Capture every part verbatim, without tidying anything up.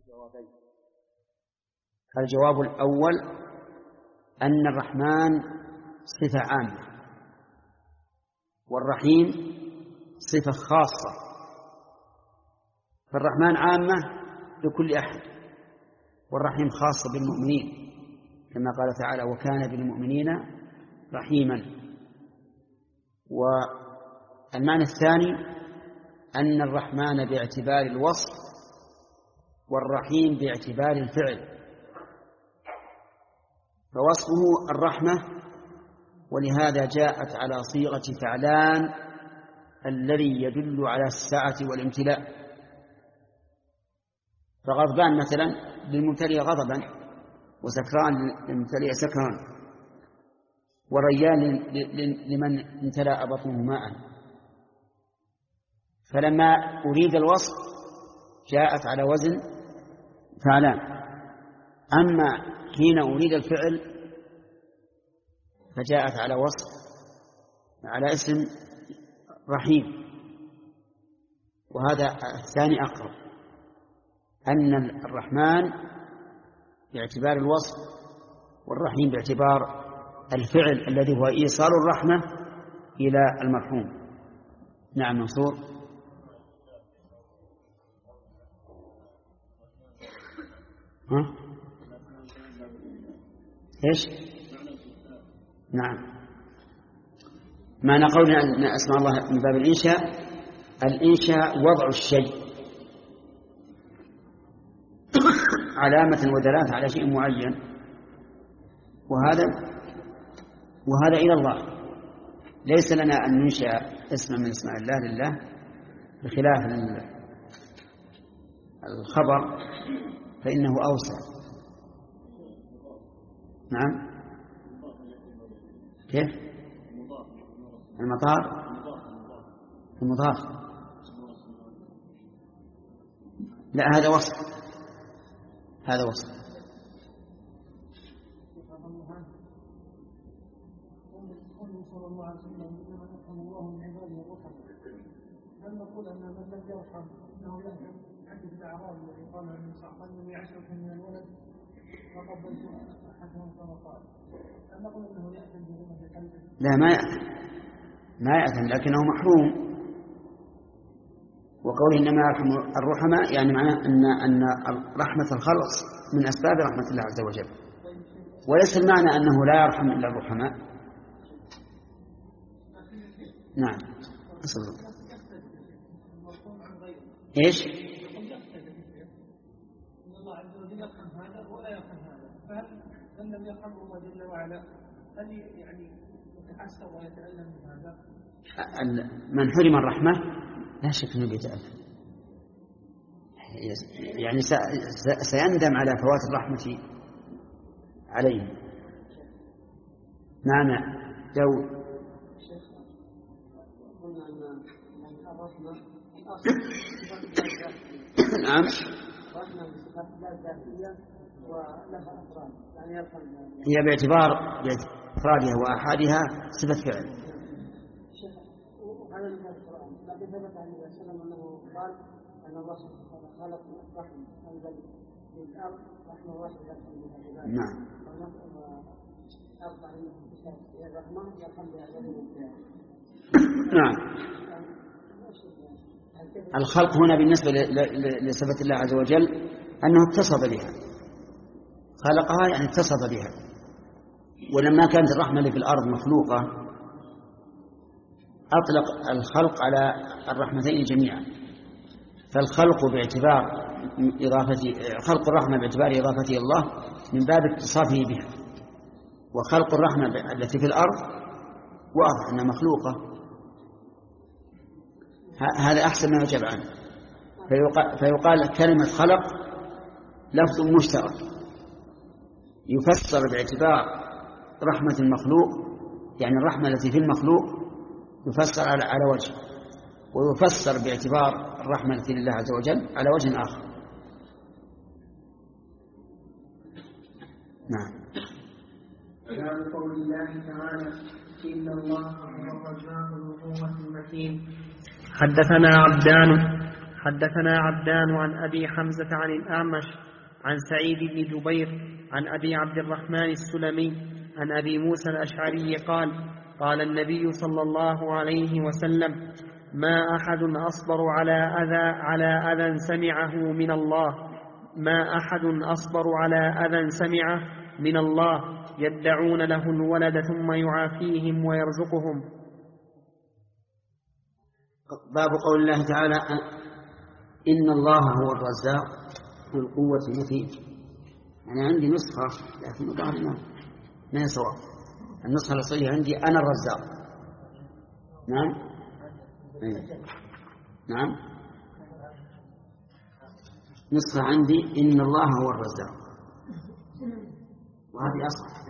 الجواب الأول أن الرحمن صفة عامة والرحيم صفة خاصة. فالرحمن عامة لكل أحد، والرحيم خاصة بالمؤمنين كما قال تعالى: وكان بالمؤمنين رحيما. والمعنى الثاني أن الرحمن باعتبار الوصف والرحيم باعتبار الفعل، فوصفه الرحمة ولهذا جاءت على صيغة فعلان الذي يدل على السعة والامتلاء. فغضبان مثلا للممتلئ غضبا، وسكران للممتلئ سكران، وريان لمن امتلأ بطنه ماء. فلما أريد الوصف جاءت على وزن فعلان، أما حين أريد الفعل فجاءت على وصف على اسم رحيم. وهذا الثاني أقرب، أن الرحمن باعتبار الوصف والرحيم باعتبار الفعل الذي هو إيصال الرحمة إلى المرحوم. نعم منصور. ها؟ إيش؟ نعم، معنى قولنا أن أسماء الله من باب الإنشاء، الإنشاء وضع الشيء علامة ودلالة على شيء معين، وهذا وهذا إلى الله. ليس لنا أن ننشأ اسما من اسماء الله لله بخلاف الخبر فإنه أوسع. نعم، كيف؟ المطار المضاف، لا هذا وصف، هذا وصف. هل نقول أن من لم يرحم أنه يرحم حديث الأعراب الذي قال أن صاحبا يعشرك من الولد وقبلت أحدهم كما قال، هل نقول أنه يأثم بذمة قلبه؟ لا، ما يأثم، ما يأثم، لكنه محروم. وقوله إنما يرحم الرحماء يعني معناه أن أن رحمة الخلق من أسباب رحمة الله عز وجل، وليس المعنى أنه لا يرحم إلا الرحماء. نعم. أصدق. إيش؟ إن الله عز وجل يرحم هذا ولا يرحم هذا، فهل من لم يرحمه الله جل وعلا هل يعني يتحسر ويتألم من هذا؟ من حرم الرحمة لا شك أنه يتألم، يعني سيندم على فوات الرحمة عليه. نعم جو. نعم، هي باعتبار بإفرادها وأحادها صفة فعل. لكن ثبت عن النبي صلى الله عليه وسلم أنه قال أن الله سبحانه خلق رحم أنزل في الأرض رحمة واحدة. نعم. نعم. الخلق هنا بالنسبة لصفة الله عز وجل أنه اتصف بها، خلقها يعني اتصف بها. ولما كانت الرحمة اللي في الأرض مخلوقة أطلق الخلق على الرحمتين جميعا. فالخلق باعتبار إضافة خلق الرحمة باعتبار إضافته الله من باب اتصافه بها، وخلق الرحمة التي في الأرض واضح أنها مخلوقة. هذا أحسن ما يجب عنه. فيقال, فيقال كلمة خلق لفظ مشترك يفسر باعتبار رحمة المخلوق، يعني الرحمة التي في المخلوق يفسر على, على وجه، ويفسر باعتبار الرحمة التي لله عز وجل على وجه آخر. نعم. باب قول الله تعالى إن الله هو الرزاق ذو القوة المتين. حدثنا عبدان حدثنا عبدان عن أبي حمزة عن الأعمش عن سعيد بن جبير عن أبي عبد الرحمن السلمي عن أبي موسى الأشعري قال قال النبي صلى الله عليه وسلم ما أحد أصبر على أذى على أذى سمعه من الله ما أحد أصبر على أذى سمعه من الله يدعون له الولد ثم يعافيهم ويرزقهم. باب قول الله تعالى إن الله هو الرزاق ذو القوة المتين. أنا عندي نسخة لكن الظاهر ما هي صواب. النسخة الأصلية عندي أنا الرزاق. نعم أيه. نعم نسخة عندي إن الله هو الرزاق وهذه أصح.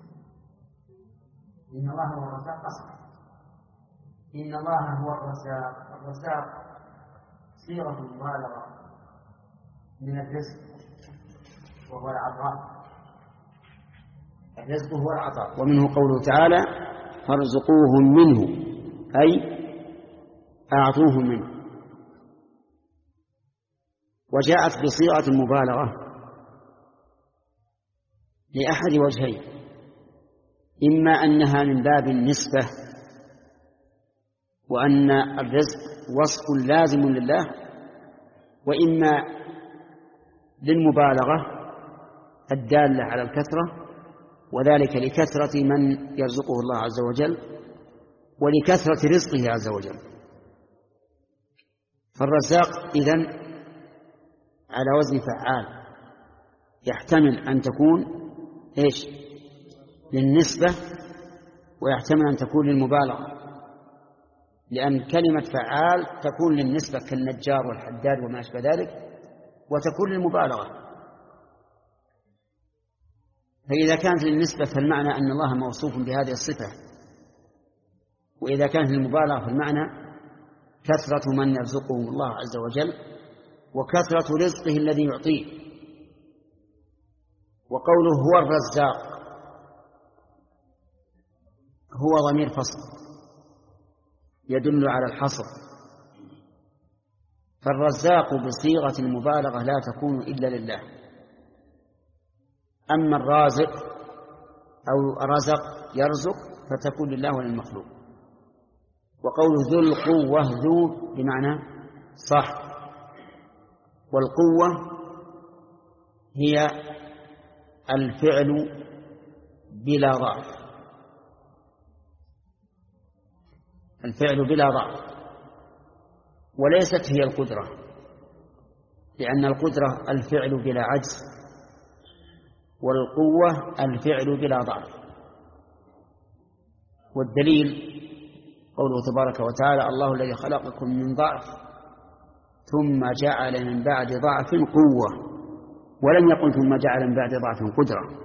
إن الله هو الرزاق أصح. إن الله هو الرزاق. الرزاق صيغة مبالغة من الرزق وهو العطاء. الرزق هو العطاء. ومنه قوله تعالى فارزقوهم منه أي أعطوهم منه. وجاءت بصيغة المبالغة لأحد وجهين: إما أنها من باب النسبة وأن الرزق وصف لازم لله، وإما للمبالغة الدالة على الكثرة، وذلك لكثرة من يرزقه الله عز وجل ولكثرة رزقه عز وجل. فالرزاق إذن على وزن فعال، يحتمل أن تكون إيش للنسبة ويحتمل أن تكون للمبالغة، لأن كلمة فعال تكون للنسبة كالنجار والحداد وما أشبه ذلك، وتكون للمبالغة. فإذا كانت للنسبة فالمعنى أن الله موصوف بهذه الصفة، وإذا كانت للمبالغة فالمعنى كثرة من يرزقهم الله عز وجل وكثرة رزقه الذي يعطيه. وقوله هو الرزاق هو ضمير فصل يدل على الحصر، فالرزاق بصيغة المبالغة لا تكون إلا لله. أما الرازق أو رزق يرزق فتكون لله وللمخلوق. وقوله ذو القوة ذو بمعنى صح، والقوة هي الفعل بلا ضعف، الفعل بلا ضعف، وليست هي القدرة، لأن القدرة الفعل بلا عجز، والقوة الفعل بلا ضعف. والدليل قوله تبارك وتعالى الله الذي خلقكم من ضعف ثم جعل من بعد ضعف قوة، ولم يقل ثم جعل من بعد ضعف قدرة.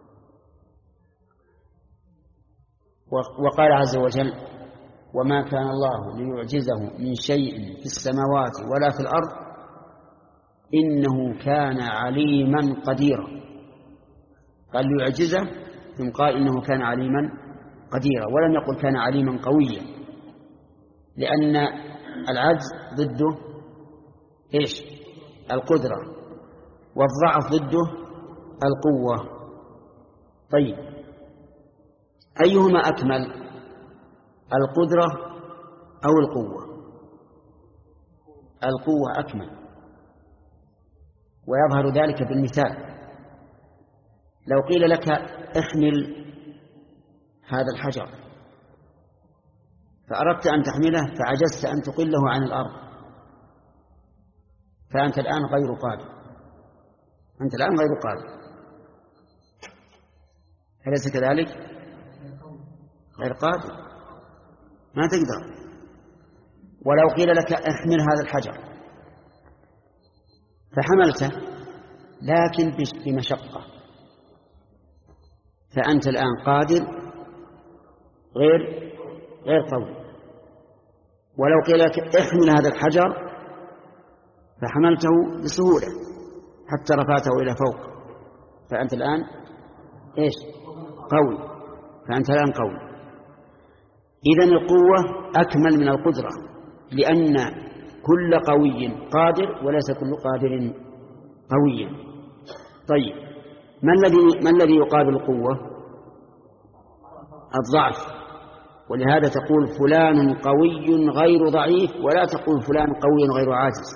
وقال عز وجل وما كان الله ليعجزه من شيء في السماوات ولا في الأرض إنه كان عليما قديرا. قال ليعجزه ثم قال إنه كان عليما قديرا، ولم يقل كان عليما قويا، لأن العجز ضده إيش القدرة، والضعف ضده القوة. طيب أيهما أكمل القدرة أو القوة؟ القوة أكمل، ويظهر ذلك بالمثال. لو قيل لك احمل هذا الحجر فأردت أن تحمله فعجزت أن تقله عن الأرض، فأنت الآن غير قادر، أنت الآن غير قادر، أليس كذلك؟ غير قادر، ما تقدر. ولو قيل لك احمل هذا الحجر فحملته لكن بمشقة، فأنت الآن قادر غير غير قوي. ولو قيل لك احمل هذا الحجر فحملته بسهولة حتى رفعته إلى فوق، فأنت الآن إيش قوي، فأنت الآن قوي. إذن القوة أكمل من القدرة، لأن كل قوي قادر وليس كل قادر قويا. طيب ما الذي ما الذي يقابل القوة؟ الضعف. ولهذا تقول فلان قوي غير ضعيف، ولا تقول فلان قوي غير عاجز.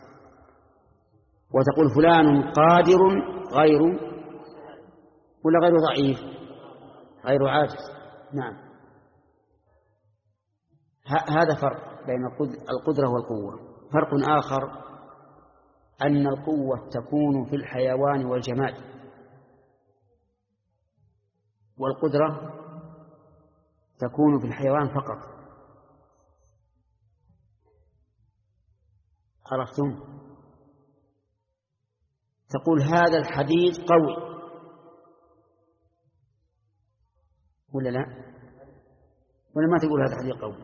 وتقول فلان قادر غير ولا غير ضعيف غير عاجز. نعم، هذا فرق بين القدرة والقوة. فرق آخر أن القوة تكون في الحيوان والجماد، والقدرة تكون في الحيوان فقط. عرفتم؟ تقول هذا الحديد قوي ولا لا؟ ولا ما تقول هذا حديد قوي؟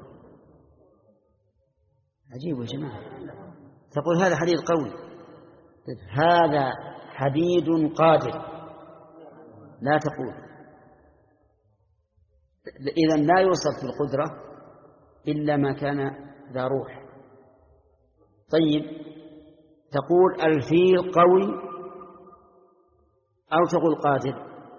عجيب يا جماعة. تقول هذا حديد قوي، هذا حديد قادر، لا تقول. إذن لا يوصف في القدرة إلا ما كان ذا روح. طيب تقول الفيل قوي أو تقول قادر؟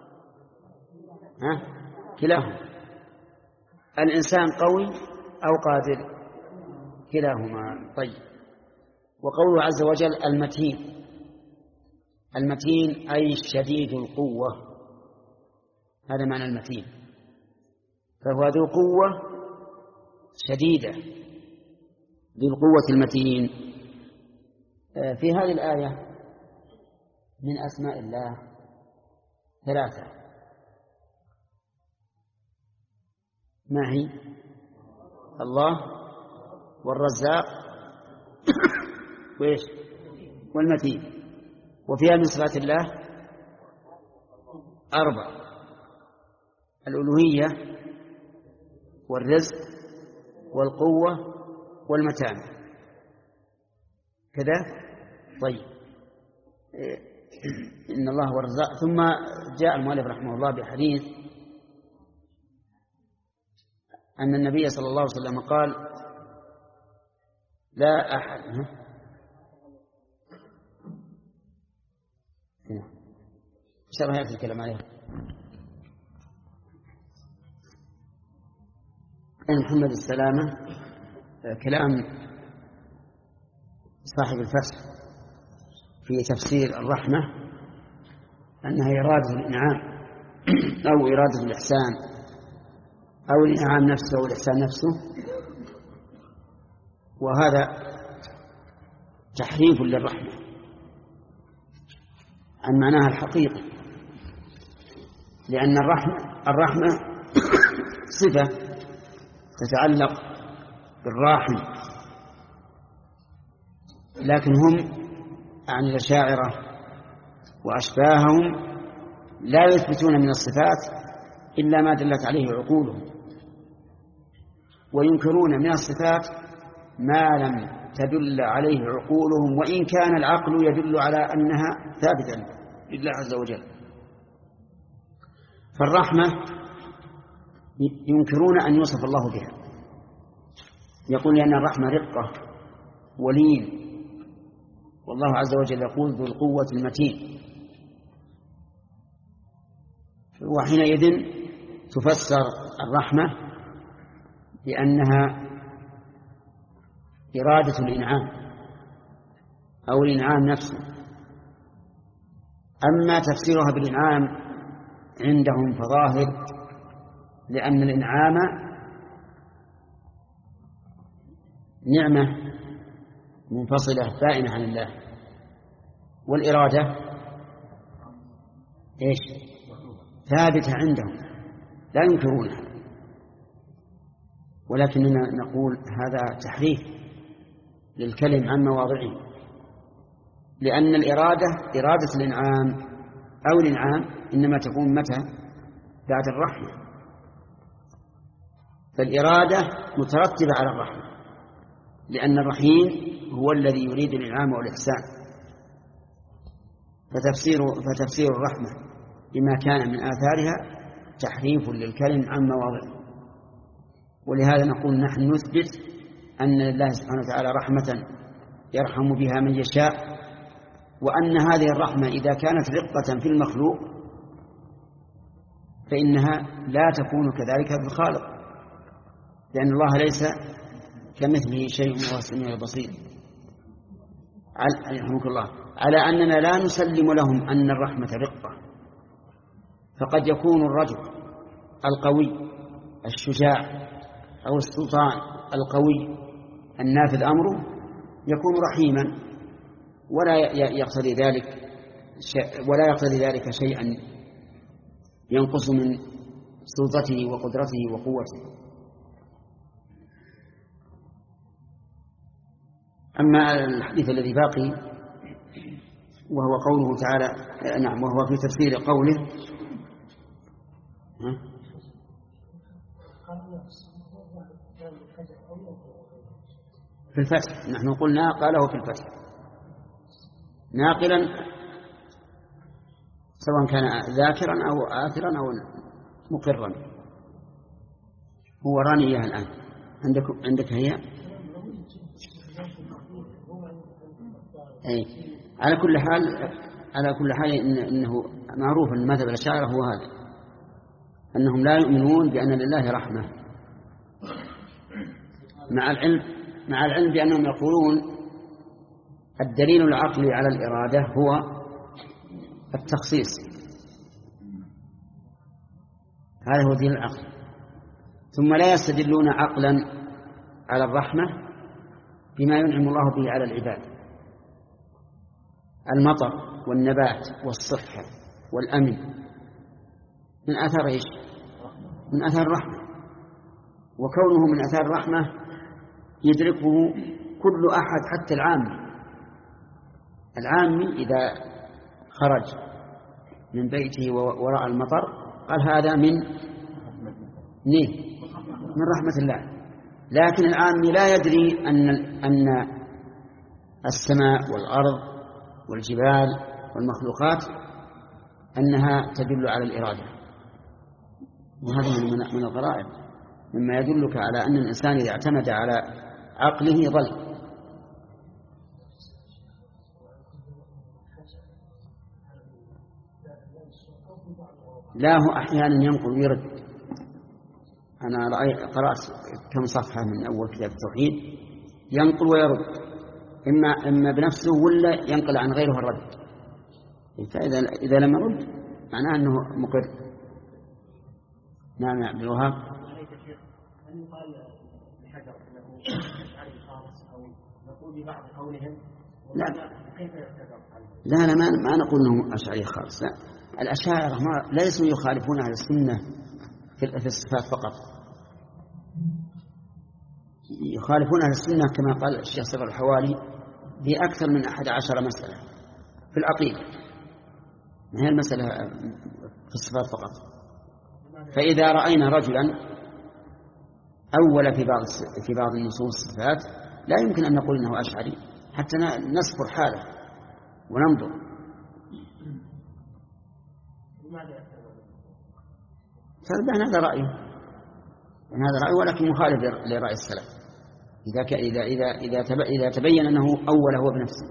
ها؟ كلاهما. الإنسان قوي أو قادر؟ كلاهما. طيب وقوله عز وجل المتين، المتين أي شديد القوة، هذا معنى المتين، فهو ذو قوة شديدة، ذو القوة المتين. في هذه الآية من أسماء الله ثلاثة، ما هي؟ الله والرزاق وإيش؟ والمتين. وفيها من صفات الله أربع: الألوهية والرزق والقوة والمتانة كذا. طيب إن الله هو الرزاق. ثم جاء المؤلف رحمه الله بحديث أن النبي صلى الله عليه وسلم قال لا أحد شرح هذا الكلام عليه أن محمد السلامة كلام صاحب الفتح في تفسير الرحمة أنها إرادة الإنعام أو إرادة الإحسان أو الإنعام نفسه أو الإحسان نفسه، وهذا تحريف للرحمة عن معناها الحقيقي، لأن الرحمة الرحمة صفة تتعلق بالراحم، لكن هم عن الأشاعرة وأشباههم لا يثبتون من الصفات إلا ما دلت عليه عقولهم، وينكرون من الصفات ما لم تدل عليه عقولهم، وإن كان العقل يدل على أنها ثابتة لله عز وجل. فالرحمة ينكرون أن يوصف الله بها، يقول لأن الرحمة رقة ولين، والله عز وجل يقول ذو القوة المتين. وحينئذ تفسر الرحمة بأنها إرادة الإنعام أو الإنعام نفسه. أما تفسيرها بالإنعام عندهم فظاهر، لأن الإنعام نعمة منفصلة بائنة عن الله، والإرادة إيش؟ ثابتة عندهم لا ينكرونها. ولكننا نقول هذا تحريف للكلم عن مواضعه، لأن الإرادة إرادة الإنعام أو الإنعام إنما تكون متى؟ بعد الرحمة. فالإرادة مترتبة على الرحمة، لأن الرحيم هو الذي يريد الإنعام والإحسان. فتفسير, فتفسير الرحمة بما كان من آثارها تحريف للكلم عن مواضعه. ولهذا نقول نحن نثبت أن لله سبحانه وتعالى رحمة يرحم بها من يشاء، وأن هذه الرحمة إذا كانت رقة في المخلوق فإنها لا تكون كذلك في الخالق، لأن الله ليس كمثله شيء وهو السميع البصير. رحمك الله. على أننا لا نسلم لهم أن الرحمة رقة، فقد يكون الرجل القوي الشجاع أو السلطان القوي النافذ أمره يكون رحيما، ولا يقتضي ذلك ولا يقتضي ذلك شيئا ينقص من سلطته وقدرته وقوته. أما الحديث الذي باقي وهو قوله تعالى، نعم، وهو في تفسير قوله في الفتح. نحن قلنا قاله في الفتح ناقلا، سواء كان ذاكرا أو آثرا أو مقرا. هو راني الآن عندك عندك هي أي. على كل حال على كل حال إن إنه معروف أن مذهب الأشاعرة هو هذا، أنهم لا يؤمنون بأن لله رحمة، مع العلم مع العلم بأنهم يقولون الدليل العقلي على الإرادة هو التخصيص، هذا هو دين العقل. ثم لا يستدلون عقلا على الرحمة بما ينعم الله به على العباد، المطر والنبات والصحة والأمن من آثار إيش؟ من آثار الرحمة، وكونه من آثار الرحمة يدركه كل أحد حتى العام. العامي إذا خرج من بيته وراء المطر قال هذا من نيه من رحمة الله، لكن العامي لا يدري أن أن السماء والأرض والجبال والمخلوقات أنها تدل على الإرادة. وهذا من الغرائب مما يدلك على أن الإنسان إذا اعتمد على عقله ضل. لا، هو أحيانا ينقل ويرد. أنا قرأت كم صفحة من أول كتاب التوحيد، ينقل ويرد، إما إما بنفسه ولا ينقل عن غيره الرد. فإذا إذا لم يرد معناه أنه مقر. نعم يا عبد الوهاب. هل يقال بحجر أنه أشعري خالص أو نقول ببعض قولهم؟ لا كيف يعتبر؟ لا لا ما ما نقول أنه أشعري خالص، لا. الأشاعرة ما ليسوا يخالفون أهل السنة في الصفات فقط، يخالفون أهل السنة كما قال الشيخ صبر الحوالي في أكثر من أحد عشر مسألة في العقيدة، ما هي المسألة في الصفات فقط. فإذا رأينا رجلا أول في بعض في بعض النصوص الصفات لا يمكن أن نقول إنه أشعري حتى نصبر حاله وننظر. فالبان هذا رأيه هذا رأيه ولكن مخالف لرأي السلف إذا إذا إذا إذا إذا تبين أنه أول هو بنفسه.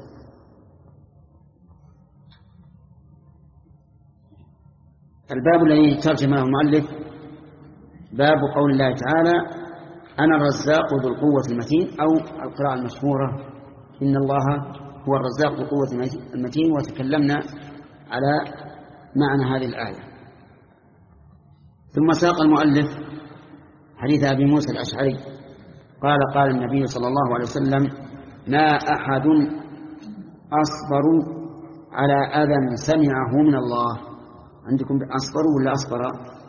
الباب الذي ترجمه المؤلف باب قول الله تعالى أنا الرزاق ذو القوة المتين، أو القراءة المشهورة إن الله هو الرزاق ذو القوة المتين. وتكلمنا على معنى هذه الآية. ثم ساق المؤلف حديث أبي موسى الأشعري قال قال النبي صلى الله عليه وسلم ما أحد أصبر على أذى سمعه من الله. عندكم أصبر ولا أصبر؟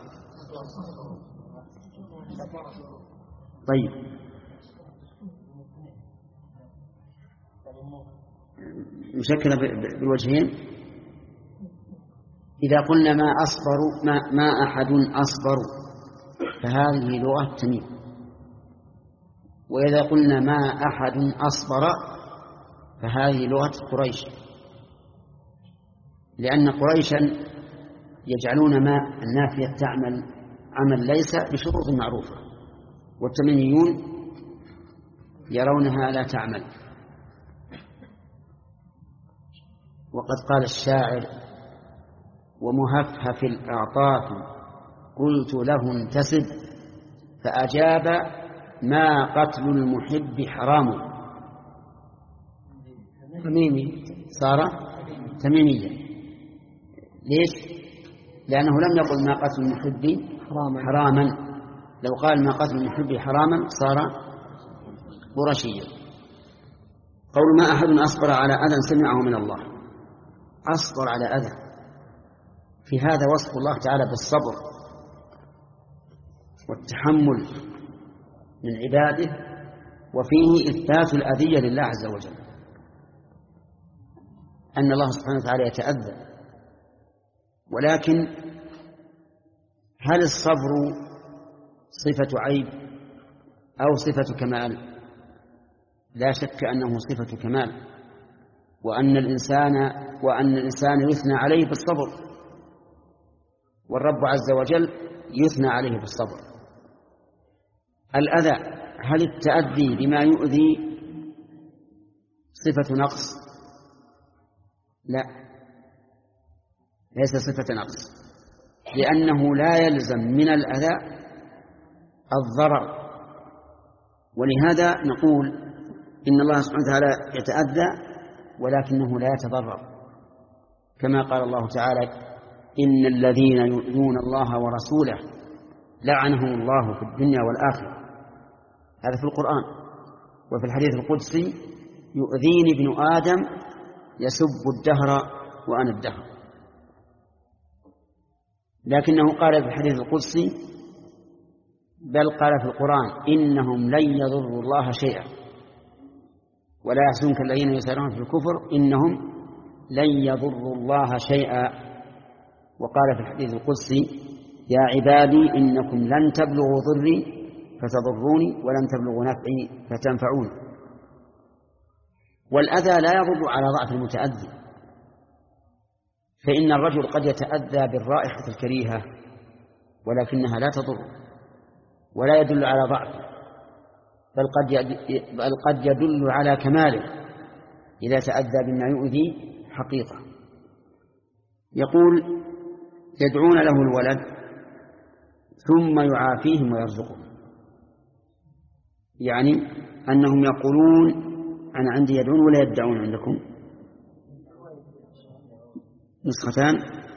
طيب مشكلة بالوجهين. إذا قلنا ما أصبر ما, ما أحد أصبر فهذه لغة تميم، وإذا قلنا ما أحد أصبر فهذه لغة قريش، لأن قريشا يجعلون ما النافية تعمل عمل ليس بشروط معروفة، والتميميون يرونها لا تعمل. وقد قال الشاعر: ومهفهف الأعطاف قلت له انتسب، فأجاب: ما قتل المحب حرام. تميمي، صار تميميا. ليش؟ لأنه لم يقل ما قتل المحب حراما. لو قال ما قتل المحب حراما صار قرشيا. قول: ما أحد أصبر على أذى سمعه من الله. أصبر على أذى، في هذا وصف الله تعالى بالصبر والتحمل من عباده، وفيه إثبات الأذية لله عز وجل، أن الله سبحانه وتعالى يتأذى. ولكن هل الصبر صفة عيب أو صفة كمال؟ لا شك أنه صفة كمال، وأن الإنسان وأن الإنسان يثنى عليه بالصبر، والرب عز وجل يثنى عليه بالصبر. الأذى، هل التأذي بما يؤذي صفة نقص؟ لا، ليس صفة نقص، لأنه لا يلزم من الأذى الضرر. ولهذا نقول إن الله سبحانه وتعالى يتأذى ولكنه لا يتضرر، كما قال الله تعالى: إن الذين يؤذون الله ورسوله لعنهم الله في الدنيا والآخرة. هذا في القرآن. وفي الحديث القدسي: يؤذيني ابن آدم يسب الدهر وأنا الدهر. لكنه قال في الحديث القدسي، بل قال في القرآن: إنهم لن يضروا الله شيئا ولا يحزنك الذين يسارعون في الكفر إنهم لن يضروا الله شيئا. وقال في الحديث القدسي: يا عبادي إنكم لن تبلغوا ضري فتضروني ولن تبلغوا نفعي فتنفعوني. والأذى لا يضر على ضعف المتأذي، فإن الرجل قد يتأذى بالرائحة الكريهة ولكنها لا تضر ولا يدل على ضعفه، بل قد بل قد يدل على كماله إذا تأذى بما يؤذي حقيقة. يقول: يدعون له الولد ثم يعافيهم ويرزقهم، يعني أنهم يقولون: أنا عندي يدعون ولا يدعون عندكم؟ نسختان.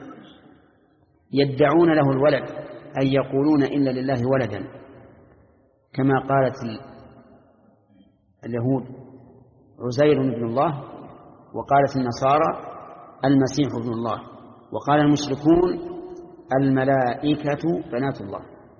يدعون له الولد أي يقولون إن لله ولدا، كما قالت اليهود عزير ابن الله، وقالت النصارى المسيح ابن الله، وقال المشركون الملائكة بنات الله.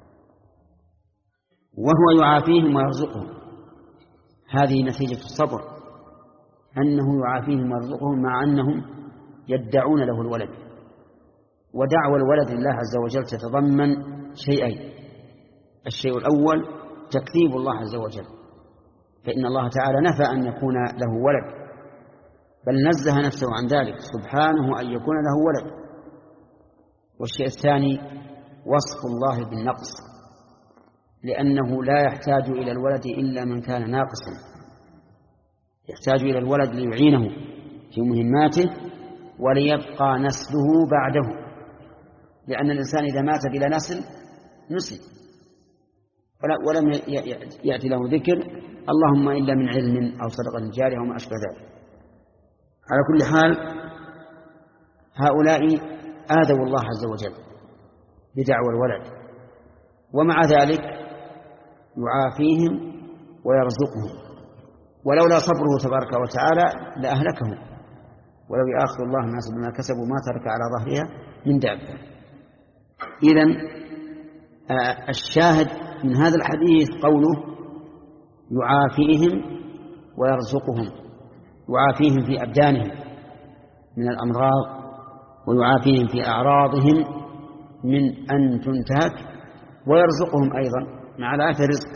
وهو يعافيهم ويرزقهم، هذه نتيجة الصبر، أنه يعافيهم ويرزقهم مع أنهم يدعون له الولد. ودعوى الولد لله عز وجل تتضمن شيئين: الشيء الأول تكذيب الله عز وجل، فإن الله تعالى نفى أن يكون له ولد، بل نزه نفسه عن ذلك سبحانه أن يكون له ولد. والشيء الثاني وصف الله بالنقص، لأنه لا يحتاج إلى الولد إلا من كان ناقصا، يحتاج إلى الولد ليعينه في مهماته وليبقى نسله بعده، لأن الإنسان إذا مات بلا نسل نسل ولم يأتي له ذكر، اللهم إلا من علم أو صدقة جارية وما أشبه ذلك. على كل حال هؤلاء آذوا الله عز وجل بدعوى الولد، ومع ذلك يعافيهم ويرزقهم، ولولا صبره تبارك وتعالى لأهلكهم، ولو يأخذ الله الناس بما كسبوا ما ترك على ظهرها من دابة. إذن الشاهد من هذا الحديث قوله يعافيهم ويرزقهم، يعافيهم في أبدانهم من الأمراض، ويعافيهم في أعراضهم من أن تنتهك، ويرزقهم أيضا مع العافية رزق.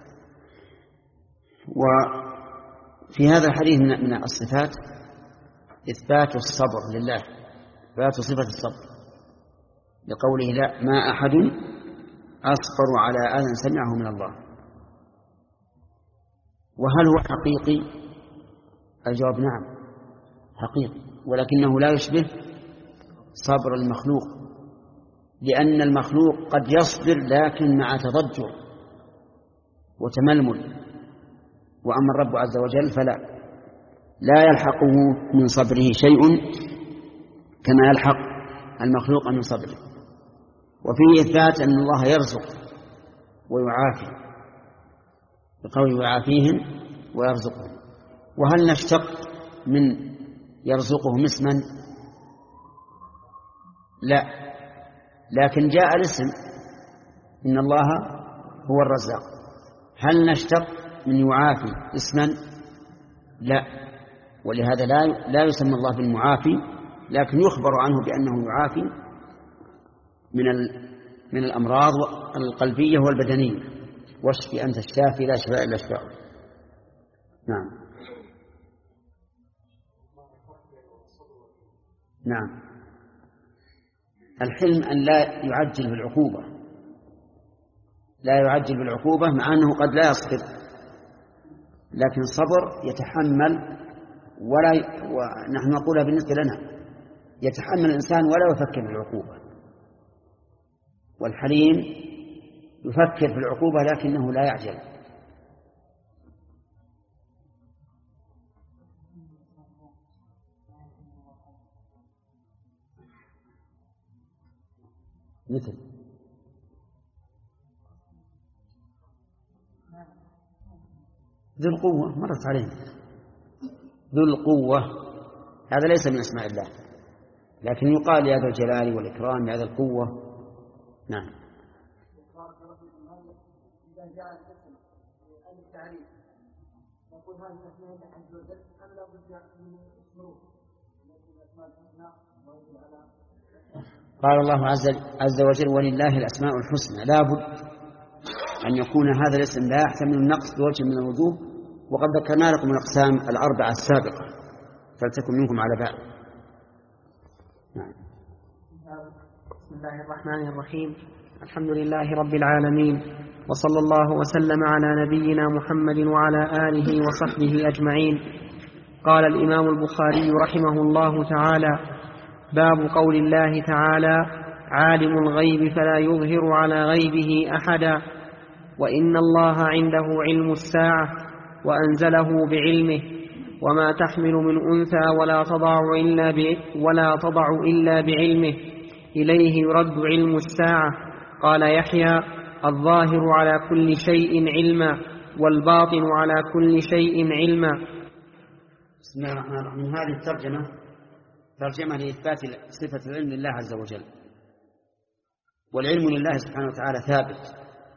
وفي هذا الحديث من الصفات إثبات الصبر لله، إثبات صفة الصبر، لقوله: لا ما أحد أصبر على أذى سمعه من الله. وهل هو حقيقي؟ الجواب نعم حقيقي، ولكنه لا يشبه صبر المخلوق، لأن المخلوق قد يصبر لكن مع تضجر وتململ، وأما الرب عز وجل فلا لا يلحقه من صبره شيء كما يلحق المخلوق من صبره. وفيه إثبات أن الله يرزق ويعافي بقول يعافيهم ويرزقهم. وهل نشتق من يرزقهم اسما؟ لا، لكن جاء الاسم إن الله هو الرزاق. هل نشتق من يعافي اسما؟ لا، ولهذا لا لا يسمى الله بالمعافي، لكن يخبر عنه بأنه يعافي من من الأمراض القلبية والبدنية. واشفي أنت الشافي لا شفاء إلا شفاء. نعم نعم. الحلم أن لا يعجل بالعقوبة، لا يعجل بالعقوبة مع أنه قد لا يصبر، لكن الصبر يتحمل ولا ي... ونحن نقولها بالنسبة لنا، يتحمل الإنسان ولا يفكر بالعقوبة. والحليم يفكر في العقوبة لكنه لا يعجل. مثل ذو القوة مرت علينا، ذو القوة هذا ليس من أسماء الله، لكن يقال يا ذا الجلال والإكرام يا ذا القوة. نعم. إذا جاء الاسم التعريف نقول هذه الأسماء عز وجل أم لا بد من الشروط التي الأسماء الحسنى موجود على. قال الله عز وجل ولله الأسماء الحسنى، لا بد أن يكون هذا الاسم لا يحتمل النقص بوجه من الوجوه، وقد ذكرنا لكم الأقسام الأربعة السابقة فلتكن منكم على بال. نعم. بسم الله الرحمن الرحيم. الحمد لله رب العالمين، وصلى الله وسلم على نبينا محمد وعلى آله وصحبه أجمعين. قال الإمام البخاري رحمه الله تعالى: باب قول الله تعالى: عالم الغيب فلا يظهر على غيبه أحدا، وإن الله عنده علم الساعة وأنزله بعلمه، وما تحمل من أنثى ولا تضع إلا, ولا تضع إلا بعلمه، إليه يرد علم الساعة. قال يحيى: الظاهر على كل شيء علما، والباطن على كل شيء علما. بسم الله الرحمن الرحيم. هذه الترجمة ترجمة لإثبات صفة العلم لله عز وجل، والعلم لله سبحانه وتعالى ثابت،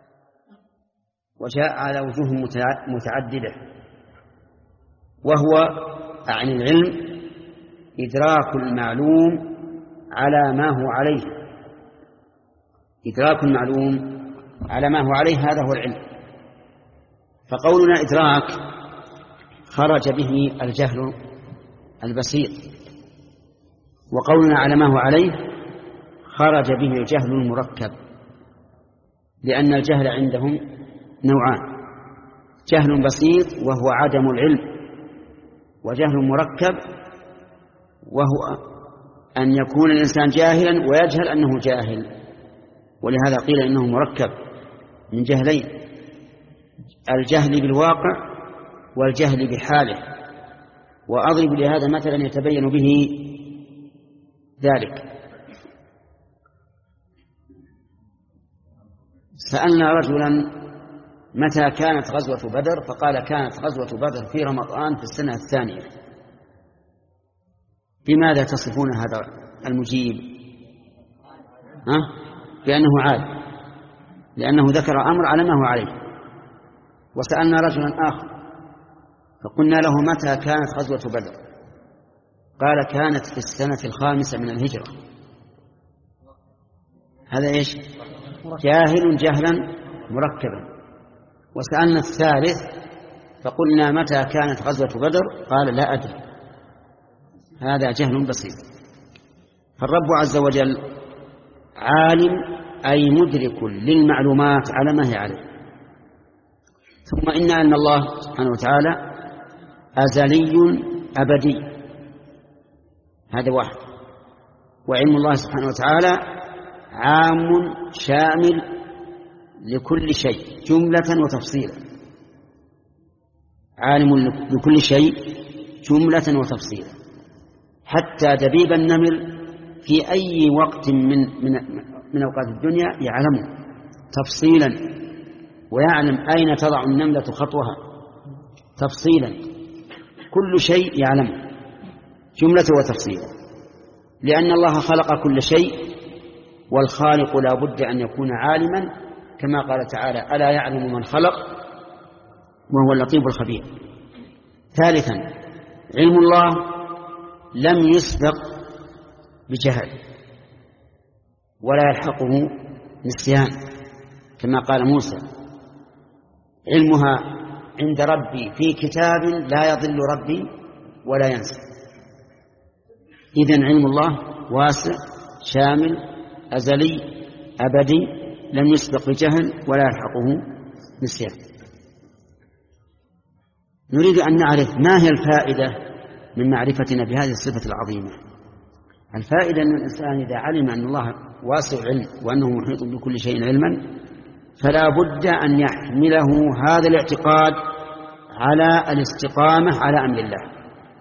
وجاء على وجوه متعددة، وهو عن العلم إدراك المعلوم على ما هو عليه، إدراك المعلوم على ما هو عليه، هذا هو العلم. فقولنا إدراك خرج به الجهل البسيط، وقولنا على ما هو عليه خرج به الجهل المركب، لأن الجهل عندهم نوعان: جهل بسيط وهو عدم العلم، وجهل مركب وهو أن يكون الإنسان جاهلا ويجهل أنه جاهل، ولهذا قيل إنه مركب من جهلين: الجهل بالواقع والجهل بحاله. وأضرب لهذا مثلا يتبين به ذلك. سألنا رجلا متى كانت غزوة بدر، فقال كانت غزوة بدر في رمضان في السنة الثانية. بماذا تصفون هذا المجيب؟ ها؟ بأنه عالم، لأنه ذكر أمر على ما هو عليه. وسألنا رجلا آخر فقلنا له متى كانت غزوة بدر، قال كانت في السنة الخامسة من الهجرة. هذا إيش؟ جاهل جهلا مركبا. وسألنا الثالث فقلنا متى كانت غزوة بدر، قال لا أدري. هذا جهل بسيط. فالرب عز وجل عالم أي مدرك للمعلومات على ما هي عليه. ثم إن أن الله سبحانه وتعالى أزلي أبدي، هذا واحد. وعلم الله سبحانه وتعالى عام شامل لكل شيء جملة وتفصيلا، عالم لكل شيء جملة وتفصيلا، حتى دبيب النمل في أي وقت من من من أوقات الدنيا يعلمه تفصيلا، ويعلم أين تضع النملة خطوها تفصيلا، كل شيء يعلمه جملة وتفصيلا، لأن الله خلق كل شيء، والخالق لا بد أن يكون عالما، كما قال تعالى: ألا يعلم من خلق وهو اللطيف الخبير. ثالثا، علم الله لم يسبق بجهل ولا يلحقه نسيان، كما قال موسى: علمها عند ربي في كتاب لا يضل ربي ولا ينسى. إذن علم الله واسع شامل أزلي أبدي، لم يسبق بجهل ولا يلحقه نسيان. نريد أن نعرف ما هي الفائدة من معرفتنا بهذه الصفة العظيمة. الفائدة أن الإنسان إذا علم أن الله واسع علم وأنه محيط بكل شيء علما، فلا بد أن يحمله هذا الاعتقاد على الاستقامة على أمر الله.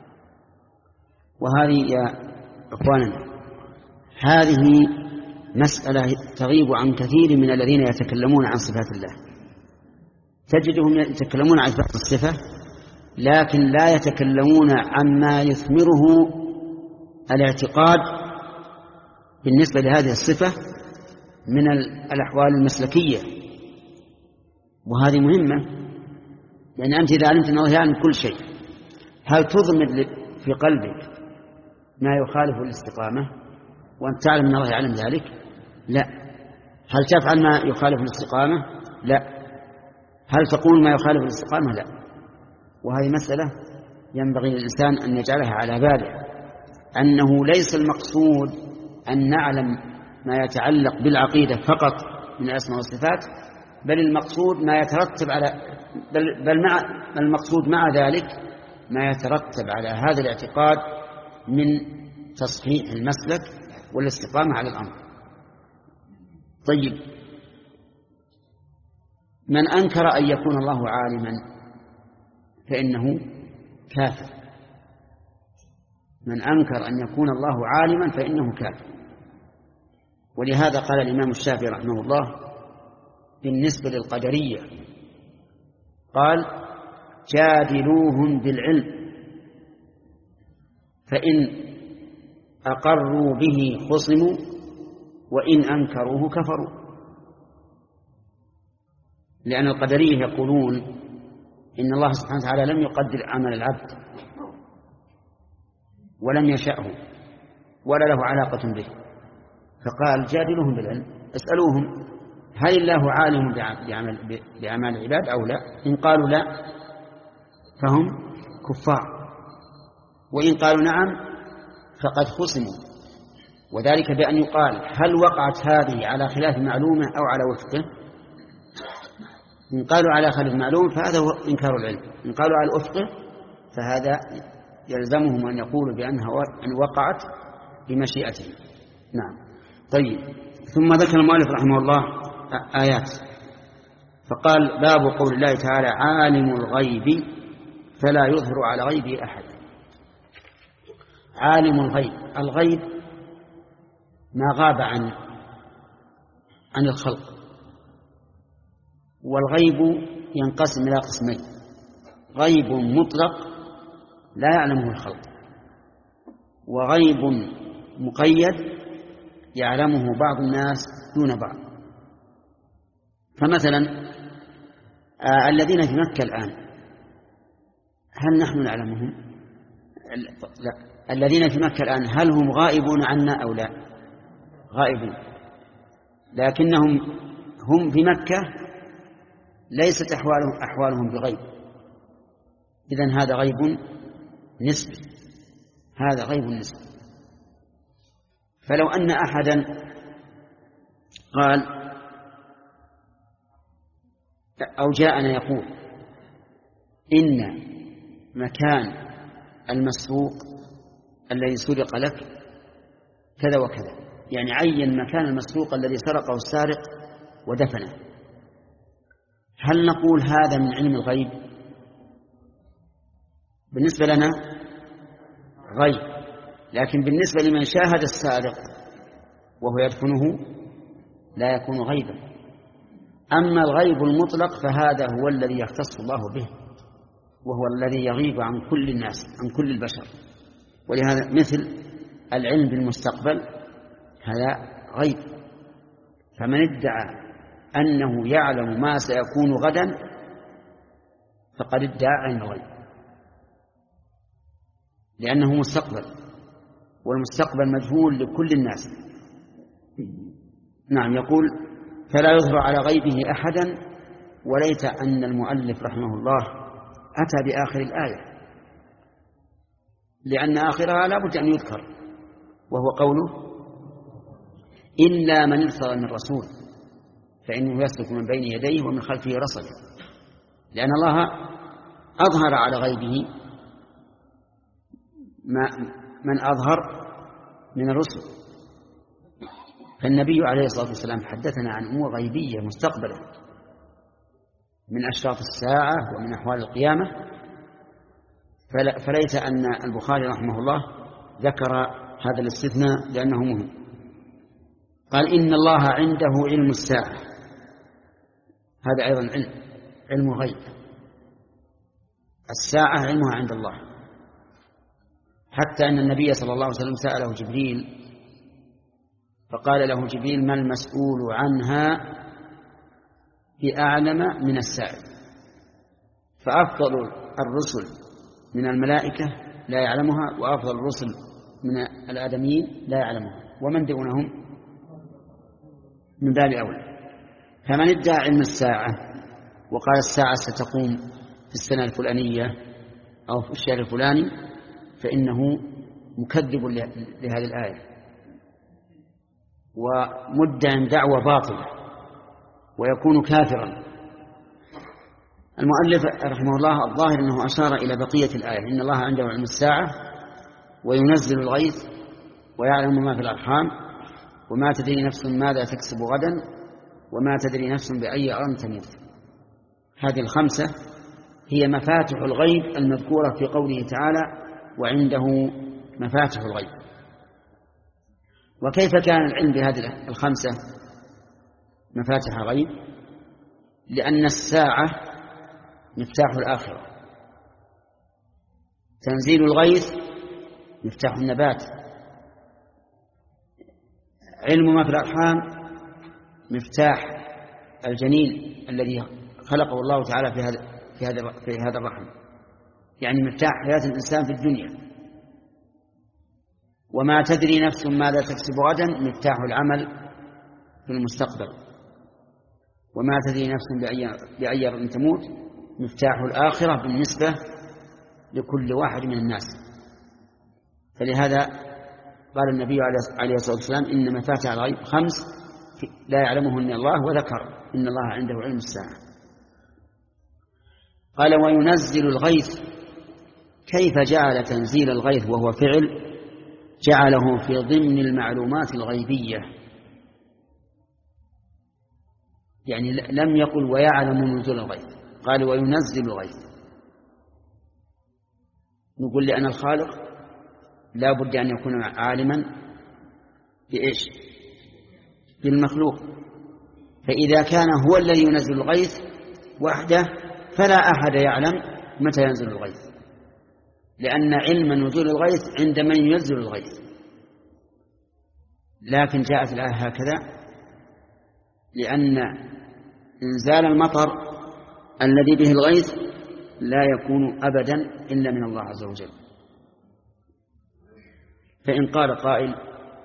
وهذه يا إخواننا هذه مسألة تغيب عن كثير من الذين يتكلمون عن صفات الله. تجدهم يتكلمون عن إثبات الصفة، لكن لا يتكلمون عما يثمره الاعتقاد بالنسبة لهذه الصفة من الأحوال المسلكية، وهذه مهمة، لأن أنت إذا علمت أن الله يعلم كل شيء، هل تضمر في قلبك ما يخالف الاستقامة وأنت تعلم أن الله يعلم ذلك؟ لا. هل تفعل ما يخالف الاستقامة؟ لا. هل تقول ما يخالف الاستقامة؟ لا. وهذه مسألة ينبغي للإنسان أن يجعلها على باله، أنه ليس المقصود أن نعلم ما يتعلق بالعقيدة فقط من الأسماء والصفات، بل المقصود ما يترتب على بل, بل مع المقصود مع ذلك ما يترتب على هذا الاعتقاد من تصحيح المسلك والاستقامة على الأمر. طيب، من أنكر أن يكون الله عالما فإنه كافر. من أنكر أن يكون الله عالما فإنه كافر. ولهذا قال الإمام الشافعي رحمه الله بالنسبة للقدرية، قال: جادلوهم بالعلم فإن أقروا به خصموا وإن أنكروه كفروا. لأن القدرية يقولون إن الله سبحانه وتعالى لم يقدر عمل العبد ولم يشأه ولا له علاقة به، فقال: جادلوهم بالعلم، اسألوهم هل الله عالم بعمل بأعمال العباد أو لا؟ إن قالوا لا فهم كفار، وإن قالوا نعم فقد خصموا. وذلك بأن يقال: هل وقعت هذه على خلاف معلومة أو على وفقه؟ إن قالوا على خلاف معلوم فهذا هو إنكار العلم، إن قالوا على وفقه فهذا يلزمهم أن يقولوا بأنها وقعت بمشيئته. نعم. طيب، ثم ذكر المؤلف رحمه الله آيات، فقال: باب قول الله تعالى: عالم الغيب فلا يظهر على غيبه أحد. عالم الغيب، الغيب ما غاب عن عن الخلق، والغيب ينقسم إلى قسمين: غيب مطلق لا يعلمه الخلق، وغيب مقيد يعلمه بعض الناس دون بعض. فمثلا آه الذين في مكة الآن هل نحن نعلمهم؟ لا. الذين في مكة الآن هل هم غائبون عنا أو لا؟ غائبون، لكنهم هم في مكة ليست أحوالهم, أحوالهم بغيب. إذن هذا غيب نسبي، هذا غيب نسبي. فلو أن أحدا قال أو جاءنا يقول إن مكان المسروق الذي سرق لك كذا وكذا، يعني عين مكان المسروق الذي سرقه السارق ودفنه. هل نقول هذا من علم الغيب؟ بالنسبة لنا غيب، لكن بالنسبة لمن شاهد السارق وهو يدفنه لا يكون غيبا. أما الغيب المطلق فهذا هو الذي يختص الله به، وهو الذي يغيب عن كل الناس، عن كل البشر. ولهذا مثل العلم بالمستقبل هذا غيب، فمن ادعى أنه يعلم ما سيكون غدا فقد ادعى علم الغيب، لأنه مستقبل، والمستقبل مجهول لكل الناس. نعم. يقول فلا يظهر على غيبه أحدا. وليت أن المؤلف رحمه الله أتى بآخر الآية، لأن آخرها لا بد أن يذكر، وهو قوله إلا من ارتضى من رسول فإنه يسلك من بين يديه ومن خلفه رصدا، لأن الله أظهر على غيبه ما من أظهر من الرسل. فالنبي عليه الصلاة والسلام حدثنا عن أمور غيبية مستقبلة من أشراط الساعة ومن أحوال القيامة، فليس أن البخاري رحمه الله ذكر هذا الاستثناء لأنه مهم. قال إن الله عنده علم الساعة، هذا أيضا علم علم غيب. الساعة علمها عند الله، حتى أن النبي صلى الله عليه وسلم سأله جبريل فقال له جبريل ما المسؤول عنها بأعلم من السائل. فأفضل الرسل من الملائكة لا يعلمها، وأفضل الرسل من الآدميين لا يعلمها، ومن دونهم من باب أولى. فمن ادعى علم الساعة وقال الساعة ستقوم في السنة الفلانية أو في الشهر الفلاني فإنه مكذب لهذه الآية ومدعي دعوة باطلة ويكون كافرا. المؤلف رحمه الله الظاهر أنه أشار إلى بقية الآية إن الله عنده علم الساعة وينزل الغيث ويعلم ما في الأرحام وما تدري نفس ماذا تكسب غدا وما تدري نفس بأي أرض تموت. هذه الخمسة هي مفاتح الغيب المذكورة في قوله تعالى وعنده مفاتح الغيب. وكيف كان العلم بهذه الخمسة مفاتح غيب؟ لأن الساعة مفتاح الآخرة، تنزيل الغيث مفتاح النبات، علم ما في الأرحام مفتاح الجنين الذي خلقه الله تعالى في هذا في هذا في هذا الرحم، يعني مفتاح حياة الإنسان في الدنيا. وما تدري نفس ماذا تكسب غدا مفتاح العمل في المستقبل. وما تدري نفس بأي بأي أرض تموت مفتاح الآخرة بالنسبة لكل واحد من الناس. فلهذا قال النبي عليه الصلاة والسلام إن مفاتح الغيب خمس لا يعلمهن الله، وذكر إن الله عنده علم الساعة. قال وينزل الغيث. كيف جعل تنزيل الغيث وهو فعل جعله في ضمن المعلومات الغيبية؟ يعني لم يقل ويعلم نزول الغيث، قال وينزل الغيث. نقول لأن الخالق لا بد أن يكون عالما بإيش؟ بالمخلوق. فإذا كان هو الذي ينزل الغيث وحده فلا أحد يعلم متى ينزل الغيث، لأن علم نزول الغيث عند من ينزل الغيث. لكن جاءت الآية هكذا لأن إنزال المطر الذي به الغيث لا يكون أبدا إلا من الله عز وجل. فإن قال قائل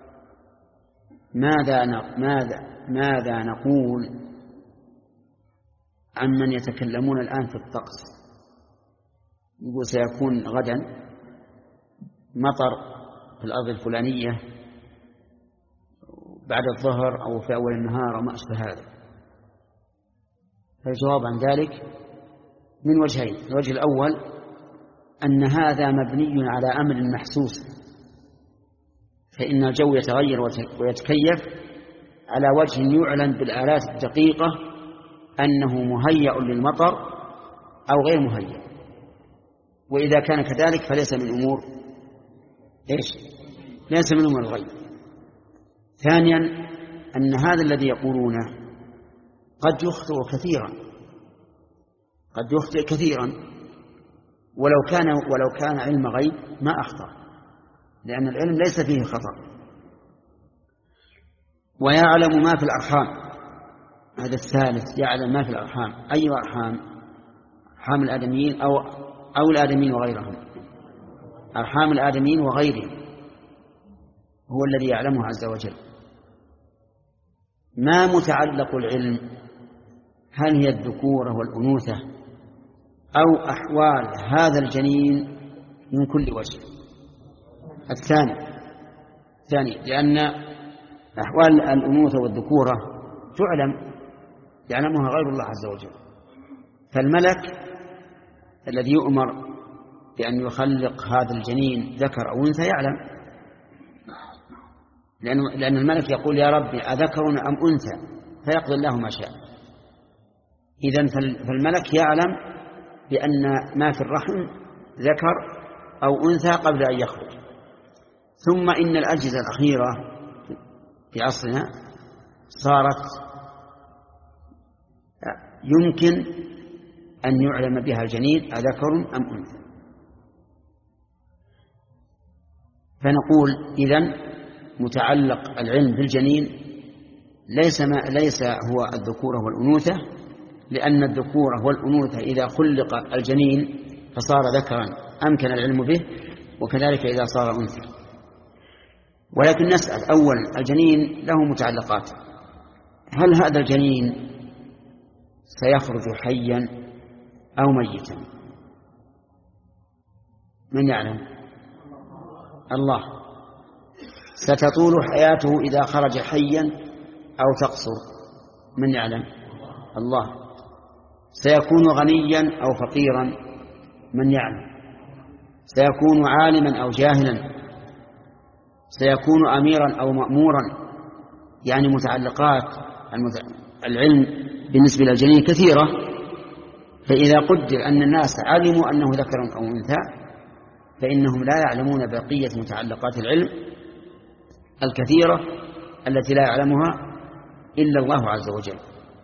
ماذا ماذا ماذا نقول عن من يتكلمون الآن في الطقس؟ يقول سيكون غدا مطر في الأرض الفلانية بعد الظهر أو في أول النهار وما أشبه هذا. فالجواب عن ذلك من وجهين. الوجه الأول أن هذا مبني على أمر محسوس فإن الجو يتغير ويتكيف على وجه يعلن بالآلات الدقيقة أنه مهيأ للمطر أو غير مهيأ. وإذا كان كذلك فليس من أمور إيش؟ ليس من أمور الغيب. ثانيا أن هذا الذي يقولونه قد يخطئ كثيرا، قد يخطئ كثيرا، ولو كان ولو كان علم غيب ما أخطأ، لأن العلم ليس فيه خطأ. ويعلم ما في الأرحام، هذا الثالث، يعلم ما في الأرحام. أي أرحام؟ أرحام الآدميين أو أو الآدميين وغيرهم، أرحام الآدميين وغيرهم هو الذي يعلمه عز وجل. ما متعلق العلم؟ هل هي الذكورة والأنوثة أو أحوال هذا الجنين من كل وجه؟ الثاني ثاني لأن أحوال الأنوثة والذكورة تعلم، يعلمها غير الله عز وجل. فالملك الذي يؤمر بأن يخلق هذا الجنين ذكر أو أنثى يعلم، لأن, لأن الملك يقول يا ربي أذكر أم أنثى، فيقضي الله ما شاء. إذن فالملك يعلم بأن ما في الرحم ذكر أو أنثى قبل أن يخرج. ثم إن الأجهزة الأخيرة في عصرنا صارت يمكن أن يعلم بها الجنين أذكر أم أنثى. فنقول إذن متعلق العلم بالجنين ليس ما ليس هو الذكورة والأنوثة، لأن الذكورة والأنوثة إذا خلق الجنين فصار ذكرا أمكن العلم به، وكذلك إذا صار أنثى. ولكن نسأل أولا، الجنين له متعلقات، هل هذا الجنين سيخرج حيا أو ميتا؟ من يعلم؟ الله. ستطول حياته إذا خرج حيا أو تقصر؟ من يعلم؟ الله. سيكون غنيا أو فقيرا؟ من يعلم؟ سيكون عالما أو جاهلا؟ سيكون أميرا أو مأمورا؟ يعني متعلقات العلم بالنسبة للجنين كثيرة. فإذا قدر أن الناس علموا أنه ذكر أو أنثى فإنهم لا يعلمون بقية متعلقات العلم الكثيرة التي لا يعلمها إلا الله عز وجل.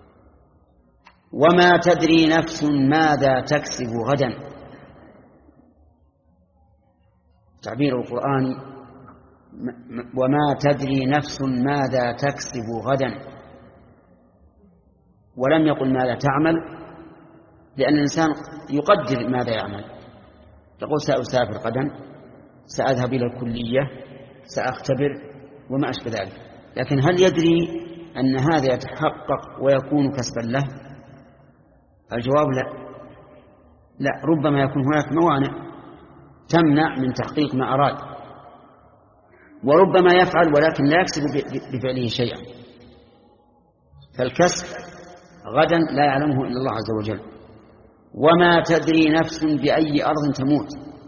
وما تدري نفس ماذا تكسب غدا. تعبير القرآن وما تدري نفس ماذا تكسب غدا، ولم يقل ماذا تعمل، لأن الإنسان يقدر ماذا يعمل، يقول سأسافر غدا، سأذهب إلى الكلية، سأختبر وما أشبه ذلك. لكن هل يدري أن هذا يتحقق ويكون كسبا له؟ الجواب لا. لا، ربما يكون هناك موانع تمنع من تحقيق ما أراد، وربما يفعل ولكن لا يكسب بفعله شيئا. فالكسب غدا لا يعلمه إلا الله عز وجل. وما تدري نفس بأي أرض تموت.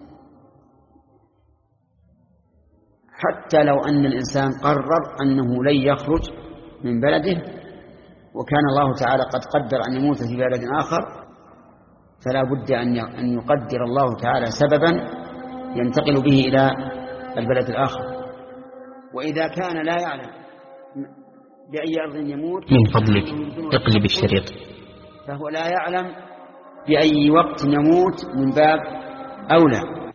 حتى لو أن الإنسان قرر أنه لن يخرج من بلده وكان الله تعالى قد قدر أن يموت في بلد آخر، فلا بد أن يقدر الله تعالى سببا ينتقل به إلى البلد الآخر. وإذا كان لا يعلم بأي أرض يموت من فضلك اقلب الشريط، فهو لا يعلم بأي وقت يموت من باب أولى.